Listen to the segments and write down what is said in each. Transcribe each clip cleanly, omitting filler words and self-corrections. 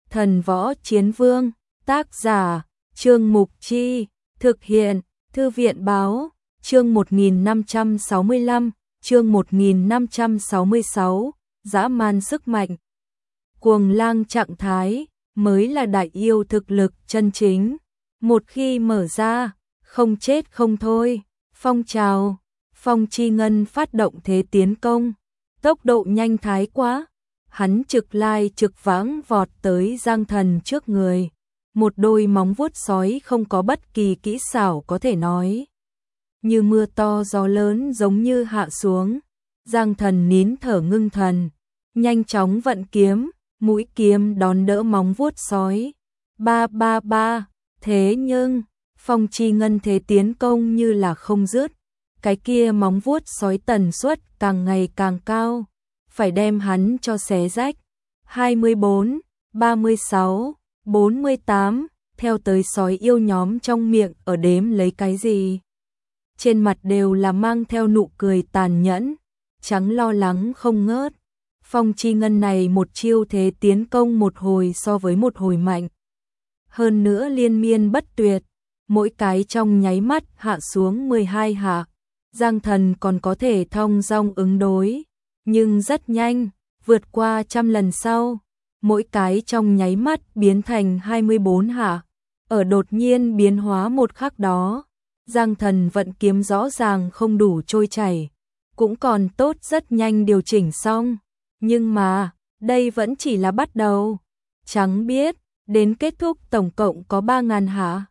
Thần Võ Chiến Vương, tác giả, Trương Mục Chi, thực hiện, Thư viện Báo, chương 1565, chương 1566, dã man sức mạnh. Cuồng lang trạng thái, mới là đại yêu thực lực chân chính. Một khi mở ra, không chết không thôi. Phong trào, Phong Chi Ngân phát động thế tiến công. Tốc độ nhanh thái quá. Hắn trực lai trực vãng vọt tới Giang Thần trước người. Một đôi móng vuốt sói không có bất kỳ kỹ xảo có thể nói. Như mưa to gió lớn giống như hạ xuống. Giang Thần nín thở ngưng thần. Nhanh chóng vận kiếm, mũi kiếm đón đỡ móng vuốt sói. Ba ba ba, thế nhưng, Phong Chi Ngân thế tiến công như là không dứt. Cái kia móng vuốt sói tần suất càng ngày càng cao. Phải đem hắn cho xé rách. 24, 36, 48, theo tới sói yêu nhóm trong miệng ở đếm lấy cái gì. Trên mặt đều là mang theo nụ cười tàn nhẫn, trắng lo lắng không ngớt. Phong Chi Ngân này một chiêu thế tiến công một hồi so với một hồi mạnh. Hơn nữa liên miên bất tuyệt, mỗi cái trong nháy mắt hạ xuống 12 hạ. Giang Thần còn có thể thong dong ứng đối, nhưng rất nhanh, vượt qua 100 lần sau, mỗi cái trong nháy mắt biến thành 24 hạ. Ở đột nhiên biến hóa một khắc đó, Giang Thần vận kiếm rõ ràng không đủ trôi chảy, cũng còn tốt rất nhanh điều chỉnh xong. Nhưng mà, đây vẫn chỉ là bắt đầu. Chẳng biết, đến kết thúc tổng cộng có 3.000 hạ.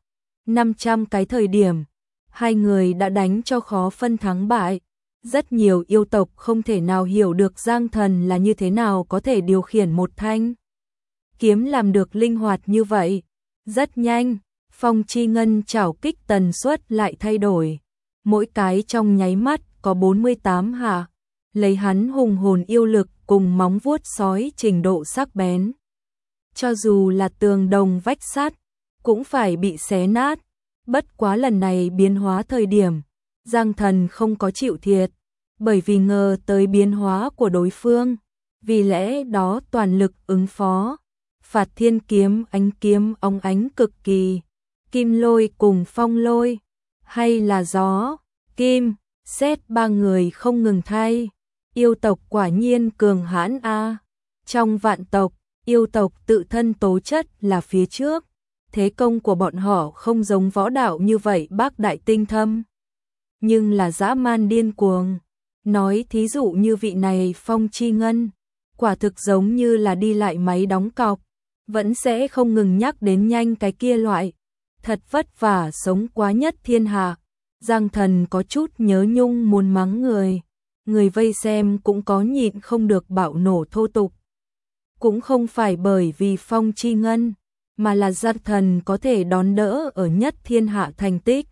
500 cái thời điểm, hai người đã đánh cho khó phân thắng bại. Rất nhiều yêu tộc không thể nào hiểu được Giang Thần là như thế nào có thể điều khiển một thanh kiếm làm được linh hoạt như vậy. Rất nhanh, Phong Chi Ngân chảo kích tần suất lại thay đổi. Mỗi cái trong nháy mắt có 48 hạ. Lấy hắn hùng hồn yêu lực cùng móng vuốt sói trình độ sắc bén. Cho dù là tường đồng vách sắt, cũng phải bị xé nát. Bất quá lần này biến hóa thời điểm, Giang Thần không có chịu thiệt, bởi vì ngờ tới biến hóa của đối phương. Vì lẽ đó toàn lực ứng phó. Phạt thiên kiếm ánh kiếm óng ánh cực kỳ. Kim lôi cùng phong lôi. Hay là gió, kim, sét ba người không ngừng thay. Yêu tộc quả nhiên cường hãn a. Trong vạn tộc, yêu tộc tự thân tố chất là phía trước. Thế công của bọn họ không giống võ đạo như vậy bác đại tinh thâm, nhưng là dã man điên cuồng. Nói thí dụ như vị này Phong Chi Ngân, quả thực giống như là đi lại máy đóng cọc, vẫn sẽ không ngừng nhắc đến nhanh cái kia loại. Thật vất vả sống quá nhất thiên hạ. Giang Thần có chút nhớ nhung muốn mắng người. Người vây xem cũng có nhịn không được bạo nổ thô tục. Cũng không phải bởi vì Phong Chi Ngân, mà là Giang Thần có thể đón đỡ ở nhất thiên hạ thành tích.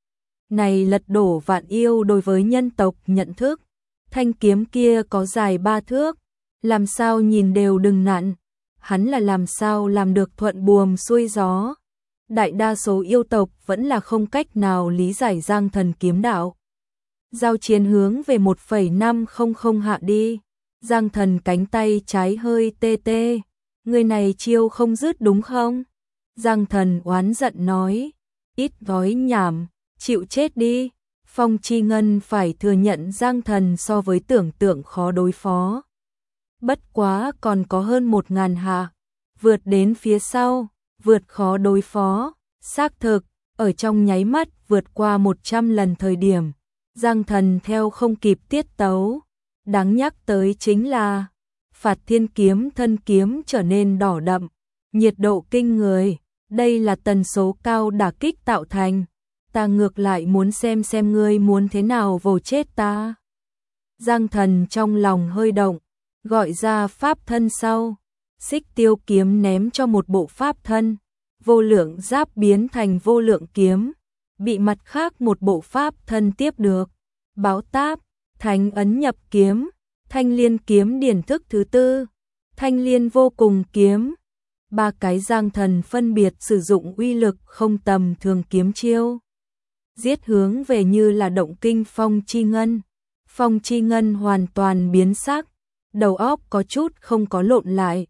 Này lật đổ vạn yêu đối với nhân tộc nhận thức. Thanh kiếm kia có dài 3 thước, làm sao nhìn đều đừng nặn. Hắn là làm sao làm được thuận buồm xuôi gió. Đại đa số yêu tộc vẫn là không cách nào lý giải Giang Thần kiếm đạo. Giao chiến hướng về 1,500 hạ đi. Giang Thần cánh tay trái hơi tê tê. Người này chiêu không dứt đúng không? Giang Thần oán giận nói. Ít nói nhảm, chịu chết đi. Phong Chi Ngân phải thừa nhận Giang Thần so với tưởng tượng khó đối phó. Bất quá còn có hơn 1.000 hạ. Vượt đến phía sau, vượt khó đối phó. Xác thực, ở trong nháy mắt vượt qua 100 lần thời điểm. Giang Thần theo không kịp tiết tấu. Đáng nhắc tới chính là Phạt thiên kiếm thân kiếm trở nên đỏ đậm, nhiệt độ kinh người. Đây là tần số cao đả kích tạo thành. Ta ngược lại muốn xem ngươi muốn thế nào vồ chết ta. Giang Thần trong lòng hơi động, gọi ra pháp thân sau. Xích tiêu kiếm ném cho một bộ pháp thân. Vô lượng giáp biến thành vô lượng kiếm. Bị mặt khác một bộ pháp thân tiếp được. Báo táp, thánh ấn nhập kiếm. Thanh liên kiếm điển thức thứ tư. Thanh liên vô cùng kiếm. 3 cái Giang Thần phân biệt sử dụng uy lực không tầm thường kiếm chiêu. Giết hướng về như là động kinh Phong Chi Ngân. Phong Chi Ngân hoàn toàn biến sắc. Đầu óc có chút không có lộn lại.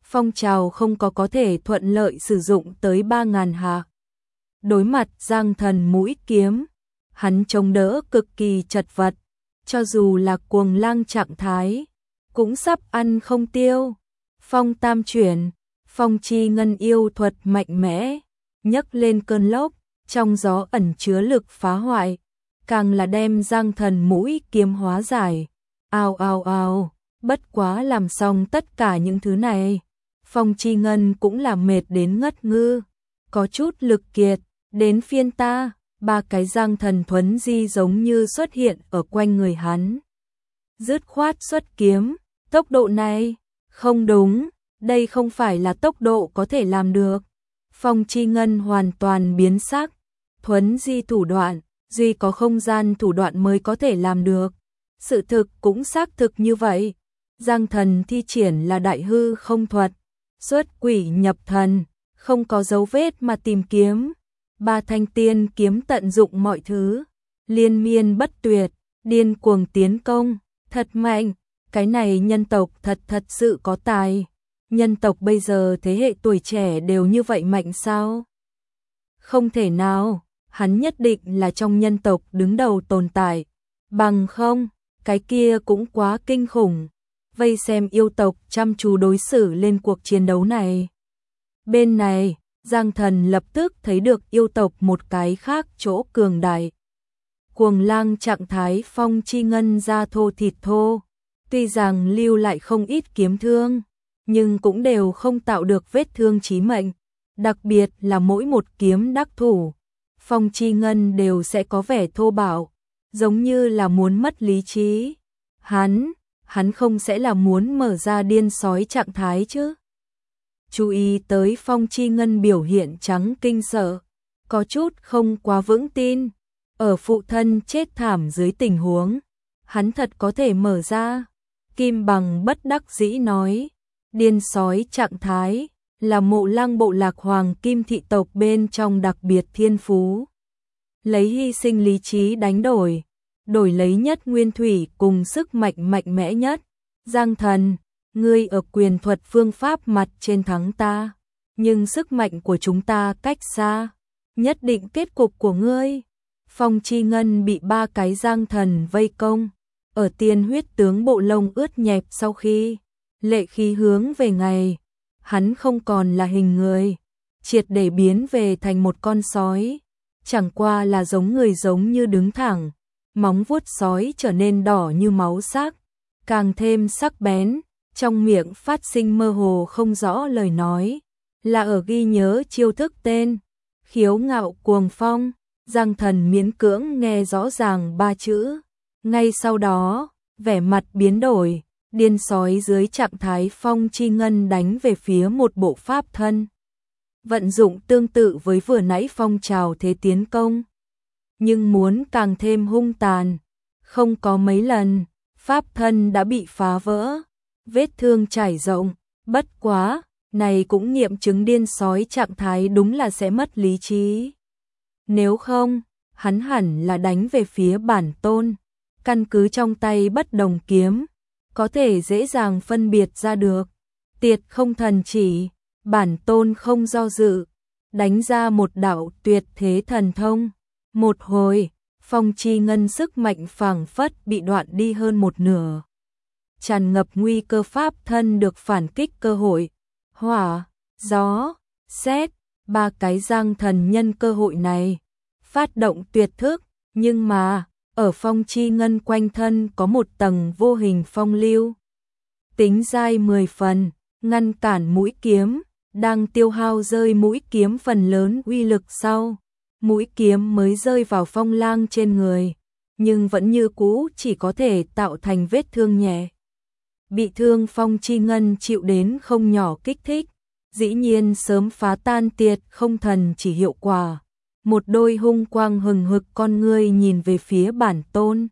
phong trào không có thể thuận lợi sử dụng tới 3.000 hạ. Đối mặt Giang Thần mũi kiếm, hắn chống đỡ cực kỳ chật vật, cho dù là cuồng lang trạng thái, cũng sắp ăn không tiêu. Phong tam chuyển, phong chi ngân yêu thuật mạnh mẽ, nhấc lên cơn lốc, trong gió ẩn chứa lực phá hoại, càng là đem Giang Thần mũi kiếm hóa giải. Ao ao ao, bất quá làm xong tất cả những thứ này, phong chi ngân cũng là mệt đến ngất ngư, có chút lực kiệt, đến phiên ta. Ba cái Giang Thần thuấn di giống như xuất hiện ở quanh người hắn. Dứt khoát xuất kiếm, tốc độ này, không đúng, đây không phải là tốc độ có thể làm được. Phong chi ngân hoàn toàn biến sắc, thuấn di thủ đoạn, duy có không gian thủ đoạn mới có thể làm được. Sự thực cũng xác thực như vậy. Giang Thần thi triển là đại hư không thuật, xuất quỷ nhập thần, không có dấu vết mà tìm kiếm. Ba thanh tiên kiếm tận dụng mọi thứ, liên miên bất tuyệt, điên cuồng tiến công, thật mạnh, cái này nhân tộc thật sự có tài. Nhân tộc bây giờ thế hệ tuổi trẻ đều như vậy mạnh sao? Không thể nào, hắn nhất định là trong nhân tộc đứng đầu tồn tại, bằng không, cái kia cũng quá kinh khủng. Vây xem yêu tộc chăm chú đối xử lên cuộc chiến đấu này. Bên này, Giang Thần lập tức thấy được yêu tộc một cái khác chỗ cường đại. Cuồng lang trạng thái phong chi ngân da thô thịt thô, tuy rằng lưu lại không ít kiếm thương, nhưng cũng đều không tạo được vết thương chí mệnh, đặc biệt là mỗi một kiếm đắc thủ, phong chi ngân đều sẽ có vẻ thô bạo, giống như là muốn mất lý trí. Hắn không sẽ là muốn mở ra điên sói trạng thái chứ? Chú ý tới phong chi ngân biểu hiện trắng kinh sợ, có chút không quá vững tin. Ở phụ thân chết thảm dưới tình huống, hắn thật có thể mở ra. Kim Bằng bất đắc dĩ nói, điên sói trạng thái là Mộ Lăng bộ lạc hoàng kim thị tộc bên trong đặc biệt thiên phú. Lấy hy sinh lý trí đánh đổi lấy nhất nguyên thủy cùng sức mạnh mạnh mẽ nhất. Giang Thần, ngươi ở quyền thuật phương pháp mặt trên thắng ta, nhưng sức mạnh của chúng ta cách xa, nhất định kết cục của ngươi. Phong chi ngân bị ba cái Giang Thần vây công, ở tiên huyết tướng bộ lông ướt nhẹp sau khi lệ khí hướng về ngày, hắn không còn là hình người, triệt để biến về thành một con sói, chẳng qua là giống người giống như đứng thẳng, móng vuốt sói trở nên đỏ như máu sắc, càng thêm sắc bén, trong miệng phát sinh mơ hồ không rõ lời nói, là ở ghi nhớ chiêu thức tên, khiếu ngạo cuồng phong. Giang Thần miễn cưỡng nghe rõ ràng ba chữ, ngay sau đó, vẻ mặt biến đổi, điên sói dưới trạng thái phong chi ngân đánh về phía một bộ pháp thân. Vận dụng tương tự với vừa nãy phong trào thế tiến công, nhưng muốn càng thêm hung tàn, không có mấy lần, pháp thân đã bị phá vỡ, vết thương trải rộng, bất quá, này cũng nghiệm chứng điên sói trạng thái đúng là sẽ mất lý trí. Nếu không, hắn hẳn là đánh về phía bản tôn, căn cứ trong tay bất đồng kiếm, có thể dễ dàng phân biệt ra được. Tiệt không thần chỉ, bản tôn không do dự, đánh ra một đạo tuyệt thế thần thông. Một hồi, phong chi ngân sức mạnh phảng phất bị đoạn đi hơn một nửa. Tràn ngập nguy cơ pháp thân được phản kích cơ hội. Hỏa, gió, sét, ba cái Giang Thần nhân cơ hội này, phát động tuyệt thức, nhưng mà, ở phong chi ngân quanh thân có một tầng vô hình phong lưu. Tính dai 10 phần, ngăn cản mũi kiếm, đang tiêu hao rơi mũi kiếm phần lớn uy lực sau. Mũi kiếm mới rơi vào phong lang trên người, nhưng vẫn như cũ chỉ có thể tạo thành vết thương nhẹ. Bị thương phong chi ngân chịu đến không nhỏ kích thích, dĩ nhiên sớm phá tan tiệt không thần chỉ hiệu quả. Một đôi hung quang hừng hực con ngươi nhìn về phía bản tôn.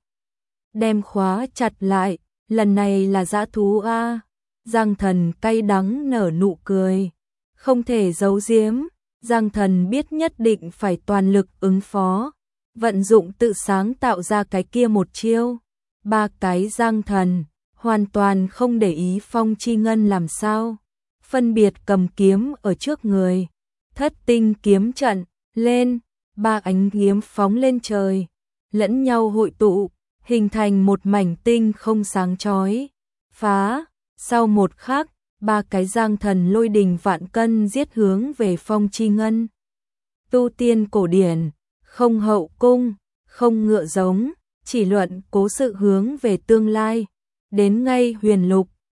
Đem khóa chặt lại, lần này là dã thú a. Giang Thần cay đắng nở nụ cười. Không thể giấu giếm, Giang Thần biết nhất định phải toàn lực ứng phó. Vận dụng tự sáng tạo ra cái kia một chiêu. Ba cái Giang Thần, hoàn toàn không để ý phong chi ngân làm sao. phân biệt cầm kiếm ở trước người. Thất tinh kiếm trận, lên, ba ánh kiếm phóng lên trời, lẫn nhau hội tụ, hình thành một mảnh tinh không sáng chói. Phá, sau một khắc, ba cái giang thần lôi đình vạn cân giết hướng về Phong Chi Ngân. Tu tiên cổ điển, không hậu cung, không ngựa giống, chỉ luận cố sự hướng về tương lai. Đến ngay huyền lục,